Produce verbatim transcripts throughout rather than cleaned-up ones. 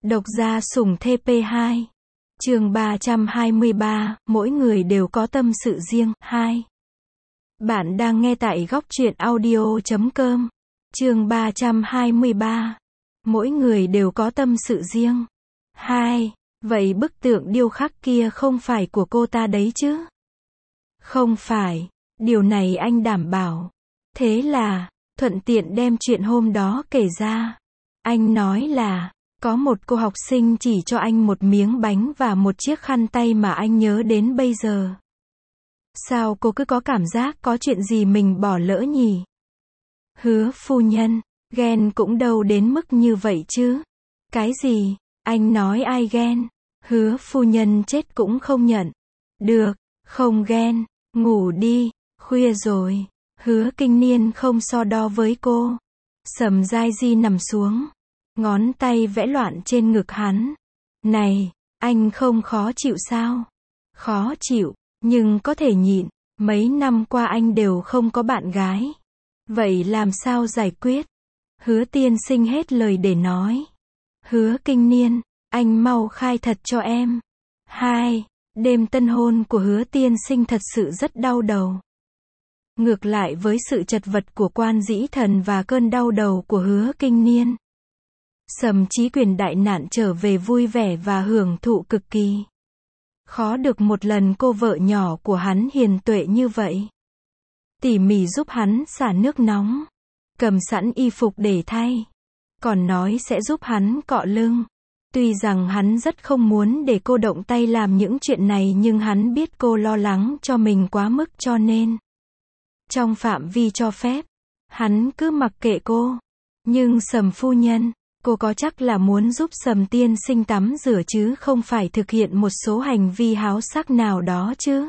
Độc gia sủng thê pê hai. Chương ba trăm hai mươi ba, mỗi người đều có tâm sự riêng, hai. Bạn đang nghe tại góc truyện audio chấm com. Chương ba trăm hai mươi ba. Mỗi người đều có tâm sự riêng. hai. Vậy bức tượng điêu khắc kia không phải của cô ta đấy chứ? Không phải. Điều này anh đảm bảo. Thế là, thuận tiện đem chuyện hôm đó kể ra. Anh nói là, có một cô học sinh chỉ cho anh một miếng bánh và một chiếc khăn tay mà anh nhớ đến bây giờ. Sao cô cứ có cảm giác có chuyện gì mình bỏ lỡ nhỉ? Hứa phu nhân, ghen cũng đâu đến mức như vậy chứ. Cái gì? Anh nói ai ghen? Hứa phu nhân chết cũng không nhận. Được, không ghen, ngủ đi, khuya rồi. Hứa Kinh Niên không so đo với cô. Sầm Giai Di nằm xuống, ngón tay vẽ loạn trên ngực hắn. Này, anh không khó chịu sao? Khó chịu, nhưng có thể nhịn. Mấy năm qua anh đều không có bạn gái. Vậy làm sao giải quyết? Hứa tiên sinh hết lời để nói. Hứa Kinh Niên, anh mau khai thật cho em. Hai, đêm tân hôn của Hứa tiên sinh thật sự rất đau đầu. Ngược lại với sự chật vật của Quan Dĩ Thần và cơn đau đầu của Hứa Kinh Niên, Sầm Chí Quyền đại nạn trở về vui vẻ và hưởng thụ cực kỳ. Khó được một lần cô vợ nhỏ của hắn hiền tuệ như vậy. Tỉ mỉ giúp hắn xả nước nóng, cầm sẵn y phục để thay, còn nói sẽ giúp hắn cọ lưng. Tuy rằng hắn rất không muốn để cô động tay làm những chuyện này, nhưng hắn biết cô lo lắng cho mình quá mức, cho nên trong phạm vi cho phép, hắn cứ mặc kệ cô. Nhưng Sầm phu nhân, cô có chắc là muốn giúp Sầm tiên sinh tắm rửa chứ không phải thực hiện một số hành vi háo sắc nào đó chứ?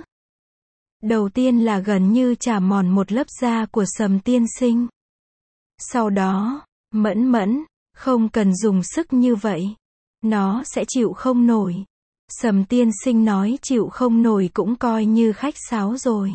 Đầu tiên là gần như chà mòn một lớp da của Sầm tiên sinh. Sau đó, Mẫn Mẫn, không cần dùng sức như vậy. Nó sẽ chịu không nổi. Sầm tiên sinh nói chịu không nổi cũng coi như khách sáo rồi.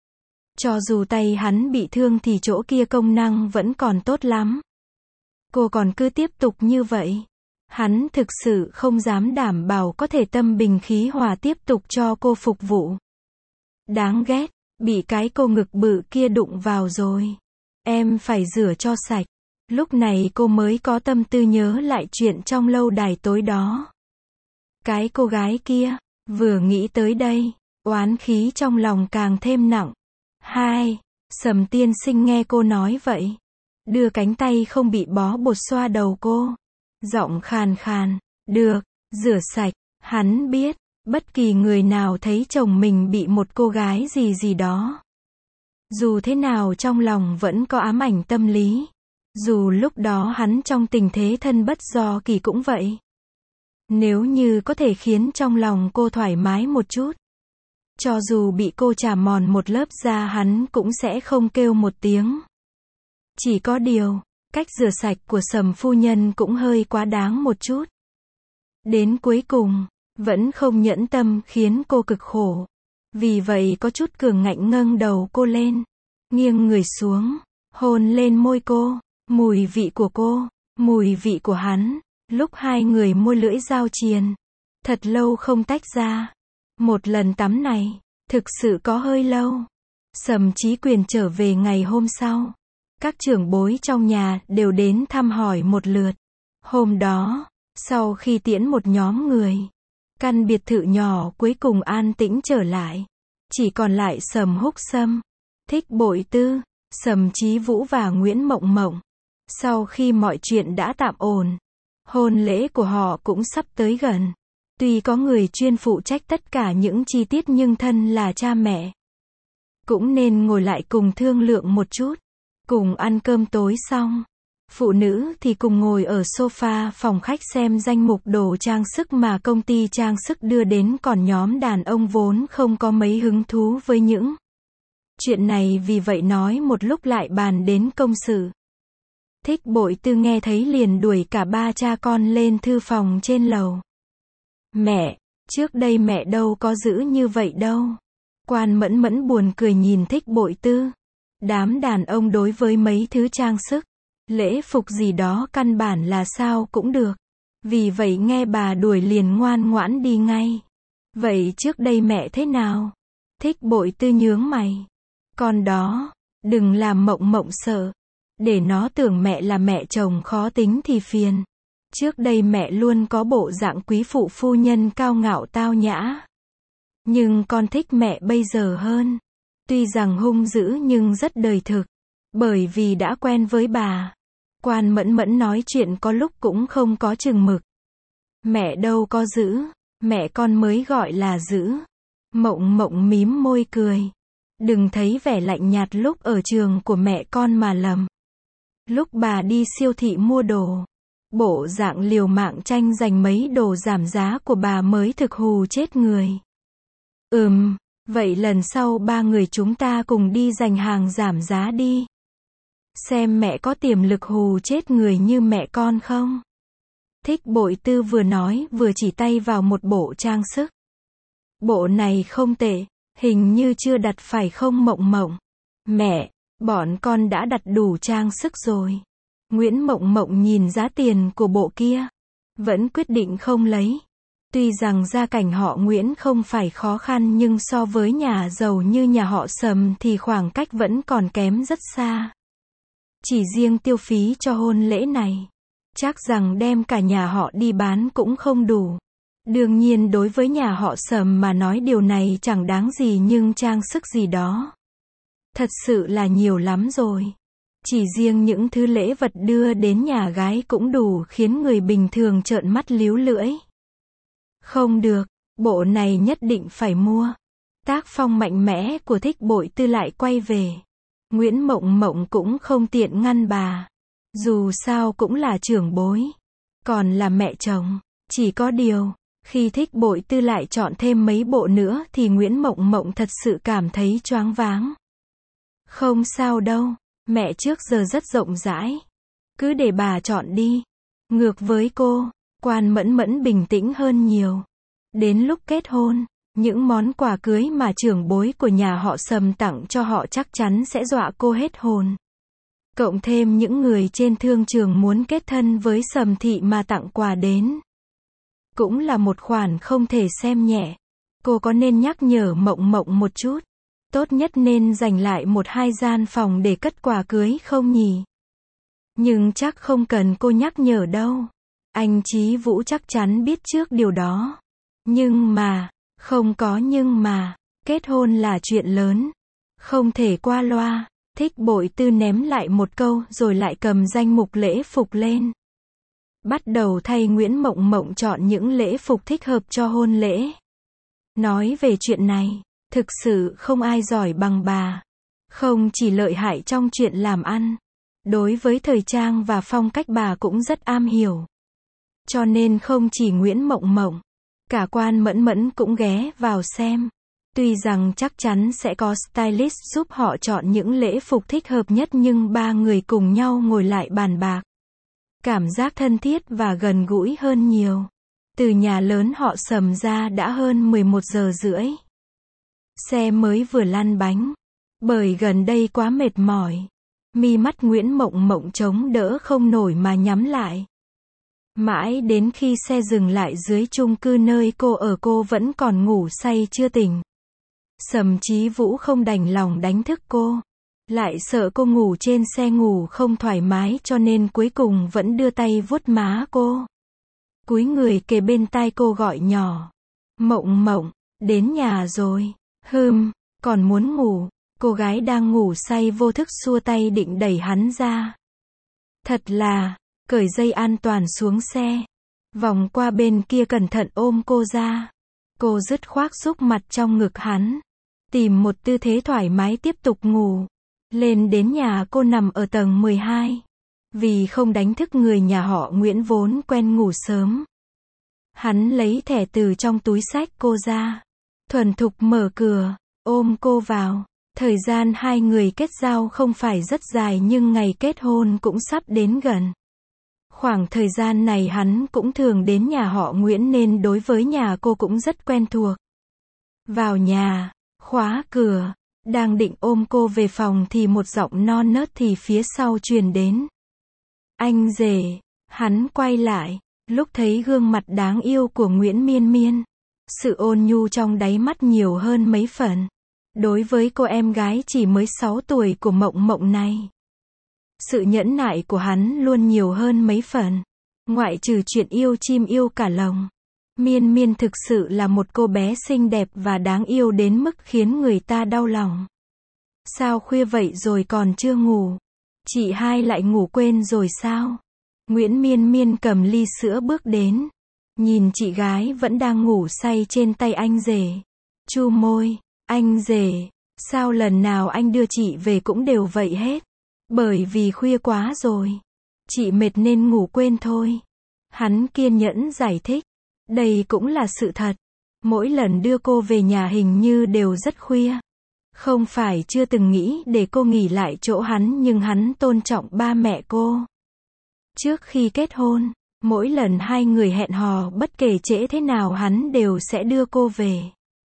Cho dù tay hắn bị thương thì chỗ kia công năng vẫn còn tốt lắm. Cô còn cứ tiếp tục như vậy. Hắn thực sự không dám đảm bảo có thể tâm bình khí hòa tiếp tục cho cô phục vụ. Đáng ghét, bị cái cô ngực bự kia đụng vào rồi. Em phải rửa cho sạch. Lúc này cô mới có tâm tư nhớ lại chuyện trong lâu đài tối đó. Cái cô gái kia, vừa nghĩ tới đây, oán khí trong lòng càng thêm nặng. Hai, Sầm tiên sinh nghe cô nói vậy, đưa cánh tay không bị bó bột xoa đầu cô. Giọng khàn khàn, được, rửa sạch. Hắn biết, bất kỳ người nào thấy chồng mình bị một cô gái gì gì đó, dù thế nào trong lòng vẫn có ám ảnh tâm lý. Dù lúc đó hắn trong tình thế thân bất do kỳ cũng vậy. Nếu như có thể khiến trong lòng cô thoải mái một chút, cho dù bị cô chà mòn một lớp da hắn cũng sẽ không kêu một tiếng. Chỉ có điều, cách rửa sạch của Sầm phu nhân cũng hơi quá đáng một chút. Đến cuối cùng, vẫn không nhẫn tâm khiến cô cực khổ. Vì vậy có chút cường ngạnh nâng đầu cô lên, nghiêng người xuống, hôn lên môi cô. Mùi vị của cô, mùi vị của hắn, lúc hai người môi lưỡi giao triền, thật lâu không tách ra. Một lần tắm này, thực sự có hơi lâu. Sầm Chí Quyền trở về ngày hôm sau. Các trưởng bối trong nhà đều đến thăm hỏi một lượt. Hôm đó, sau khi tiễn một nhóm người, căn biệt thự nhỏ cuối cùng an tĩnh trở lại. Chỉ còn lại Sầm Húc Sâm, Thích Bội Tư, Sầm Chí Vũ và Nguyễn Mộng Mộng. Sau khi mọi chuyện đã tạm ổn, hôn lễ của họ cũng sắp tới gần. Tuy có người chuyên phụ trách tất cả những chi tiết nhưng thân là cha mẹ cũng nên ngồi lại cùng thương lượng một chút. Cùng ăn cơm tối xong, phụ nữ thì cùng ngồi ở sofa phòng khách xem danh mục đồ trang sức mà công ty trang sức đưa đến, còn nhóm đàn ông vốn không có mấy hứng thú với những chuyện này, vì vậy nói một lúc lại bàn đến công sự. Thích Bội Tư nghe thấy liền đuổi cả ba cha con lên thư phòng trên lầu. Mẹ, trước đây mẹ đâu có giữ như vậy đâu. Quan Mẫn Mẫn buồn cười nhìn Thích Bội Tư. Đám đàn ông đối với mấy thứ trang sức, lễ phục gì đó căn bản là sao cũng được. Vì vậy nghe bà đuổi liền ngoan ngoãn đi ngay. Vậy trước đây mẹ thế nào? Thích Bội Tư nhướng mày. Con đó, đừng làm Mộng Mộng sợ. Để nó tưởng mẹ là mẹ chồng khó tính thì phiền. Trước đây mẹ luôn có bộ dạng quý phụ phu nhân cao ngạo tao nhã. Nhưng con thích mẹ bây giờ hơn. Tuy rằng hung dữ nhưng rất đời thực. Bởi vì đã quen với bà. Quan Mẫn Mẫn nói chuyện có lúc cũng không có chừng mực. Mẹ đâu có dữ, mẹ con mới gọi là dữ. Mộng Mộng mím môi cười. Đừng thấy vẻ lạnh nhạt lúc ở trường của mẹ con mà lầm. Lúc bà đi siêu thị mua đồ, bộ dạng liều mạng tranh giành mấy đồ giảm giá của bà mới thực hù chết người. Ừm, vậy lần sau ba người chúng ta cùng đi giành hàng giảm giá đi. Xem mẹ có tiềm lực hù chết người như mẹ con không? Thích Bội Tư vừa nói vừa chỉ tay vào một bộ trang sức. Bộ này không tệ, hình như chưa đặt phải không Mộng Mộng? Mẹ, bọn con đã đặt đủ trang sức rồi. Nguyễn Mộng Mộng nhìn giá tiền của bộ kia, vẫn quyết định không lấy. Tuy rằng gia cảnh họ Nguyễn không phải khó khăn nhưng so với nhà giàu như nhà họ Sầm thì khoảng cách vẫn còn kém rất xa. Chỉ riêng tiêu phí cho hôn lễ này, chắc rằng đem cả nhà họ đi bán cũng không đủ. Đương nhiên đối với nhà họ Sầm mà nói điều này chẳng đáng gì nhưng trang sức gì đó. Thật sự là nhiều lắm rồi. Chỉ riêng những thứ lễ vật đưa đến nhà gái cũng đủ khiến người bình thường trợn mắt líu lưỡi. Không được, bộ này nhất định phải mua. Tác phong mạnh mẽ của Thích Bội Tư lại quay về. Nguyễn Mộng Mộng cũng không tiện ngăn bà. Dù sao cũng là trưởng bối. Còn là mẹ chồng. Chỉ có điều, khi Thích Bội Tư lại chọn thêm mấy bộ nữa thì Nguyễn Mộng Mộng thật sự cảm thấy choáng váng. Không sao đâu, mẹ trước giờ rất rộng rãi. Cứ để bà chọn đi. Ngược với cô, Quan Mẫn Mẫn bình tĩnh hơn nhiều. Đến lúc kết hôn, những món quà cưới mà trưởng bối của nhà họ Sầm tặng cho họ chắc chắn sẽ dọa cô hết hồn. Cộng thêm những người trên thương trường muốn kết thân với Sầm thị mà tặng quà đến. Cũng là một khoản không thể xem nhẹ. Cô có nên nhắc nhở Mộng Mộng một chút? Tốt nhất nên dành lại một hai gian phòng để cất quà cưới không nhỉ? Nhưng chắc không cần cô nhắc nhở đâu. Anh Chí Vũ chắc chắn biết trước điều đó. Nhưng mà, không có nhưng mà, kết hôn là chuyện lớn. Không thể qua loa. Thích Bội Tư ném lại một câu rồi lại cầm danh mục lễ phục lên. Bắt đầu thay Nguyễn Mộng Mộng chọn những lễ phục thích hợp cho hôn lễ. Nói về chuyện này, thực sự không ai giỏi bằng bà. Không chỉ lợi hại trong chuyện làm ăn, đối với thời trang và phong cách bà cũng rất am hiểu. Cho nên không chỉ Nguyễn Mộng Mộng, cả Quan Mẫn Mẫn cũng ghé vào xem. Tuy rằng chắc chắn sẽ có stylist giúp họ chọn những lễ phục thích hợp nhất nhưng ba người cùng nhau ngồi lại bàn bạc. Cảm giác thân thiết và gần gũi hơn nhiều. Từ nhà lớn họ Sầm ra đã hơn mười một giờ rưỡi. Xe mới vừa lăn bánh. Bởi gần đây quá mệt mỏi. Mi mắt Nguyễn Mộng Mộng chống đỡ không nổi mà nhắm lại. Mãi đến khi xe dừng lại dưới chung cư nơi cô ở cô vẫn còn ngủ say chưa tỉnh. Sầm Chí Vũ không đành lòng đánh thức cô. Lại sợ cô ngủ trên xe ngủ không thoải mái cho nên cuối cùng vẫn đưa tay vuốt má cô. Cúi người kề bên tai cô gọi nhỏ. Mộng Mộng, đến nhà rồi. Hừm, còn muốn ngủ. Cô gái đang ngủ say vô thức xua tay định đẩy hắn ra. Thật là, cởi dây an toàn xuống xe. Vòng qua bên kia cẩn thận ôm cô ra. Cô dứt khoát xúc mặt trong ngực hắn. Tìm một tư thế thoải mái tiếp tục ngủ. Lên đến nhà cô nằm ở tầng mười hai. Vì không đánh thức người nhà họ Nguyễn vốn quen ngủ sớm. Hắn lấy thẻ từ trong túi xách cô ra. Thuần thục mở cửa, ôm cô vào. Thời gian hai người kết giao không phải rất dài nhưng ngày kết hôn cũng sắp đến gần. Khoảng thời gian này hắn cũng thường đến nhà họ Nguyễn nên đối với nhà cô cũng rất quen thuộc. Vào nhà, khóa cửa, đang định ôm cô về phòng thì một giọng non nớt thì phía sau truyền đến. Anh rể, hắn quay lại, Lúc thấy gương mặt đáng yêu của Nguyễn Miên Miên, sự ôn nhu trong đáy mắt nhiều hơn mấy phần. Đối với cô em gái chỉ mới sáu tuổi của Mộng Mộng này, sự nhẫn nại của hắn luôn nhiều hơn mấy phần. Ngoại trừ chuyện yêu chim yêu cả lồng, Miên Miên thực sự là một cô bé xinh đẹp và đáng yêu đến mức khiến người ta đau lòng. Sao khuya vậy rồi còn chưa ngủ? Chị hai lại ngủ quên rồi sao? Nguyễn Miên Miên cầm ly sữa bước đến, nhìn chị gái vẫn đang ngủ say trên tay anh rể. Chu môi, anh rể, sao lần nào anh đưa chị về cũng đều vậy hết? Bởi vì khuya quá rồi, chị mệt nên ngủ quên thôi. Hắn kiên nhẫn giải thích, đây cũng là sự thật. Mỗi lần đưa cô về nhà hình như đều rất khuya. Không phải chưa từng nghĩ để cô nghỉ lại chỗ hắn, nhưng hắn tôn trọng ba mẹ cô. Trước khi kết hôn, mỗi lần hai người hẹn hò bất kể trễ thế nào hắn đều sẽ đưa cô về.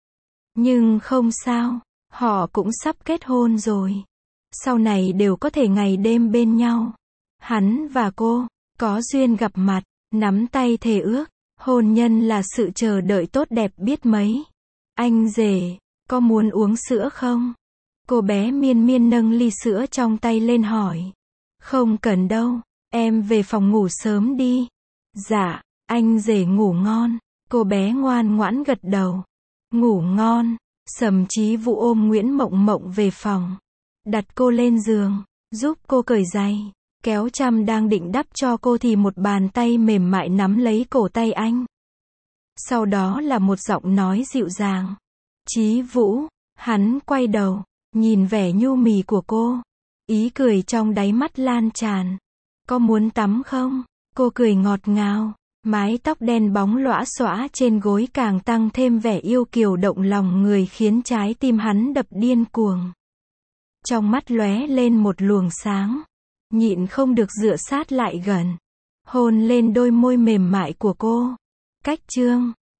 Nhưng không sao, họ cũng sắp kết hôn rồi. Sau này đều có thể ngày đêm bên nhau. Hắn và cô, có duyên gặp mặt, nắm tay thề ước, hôn nhân là sự chờ đợi tốt đẹp biết mấy. Anh rể, có muốn uống sữa không? Cô bé Miên Miên nâng ly sữa trong tay lên hỏi. Không cần đâu, em về phòng ngủ sớm đi. Dạ, anh rể ngủ ngon. Cô bé ngoan ngoãn gật đầu. Ngủ ngon. Sầm Chí Vũ ôm Nguyễn Mộng Mộng về phòng, đặt cô lên giường, giúp cô cởi giày, kéo chăn đang định đắp cho cô thì một bàn tay mềm mại nắm lấy cổ tay anh. Sau đó là một giọng nói dịu dàng. Chí Vũ. Hắn quay đầu, nhìn vẻ nhu mì của cô, ý cười trong đáy mắt lan tràn. Có muốn tắm không? Cô cười ngọt ngào, mái tóc đen bóng lõa xõa trên gối càng tăng thêm vẻ yêu kiều động lòng người, khiến trái tim hắn đập điên cuồng. Trong mắt lóe lên một luồng sáng, nhịn không được dựa sát lại gần, hôn lên đôi môi mềm mại của cô. Cách chương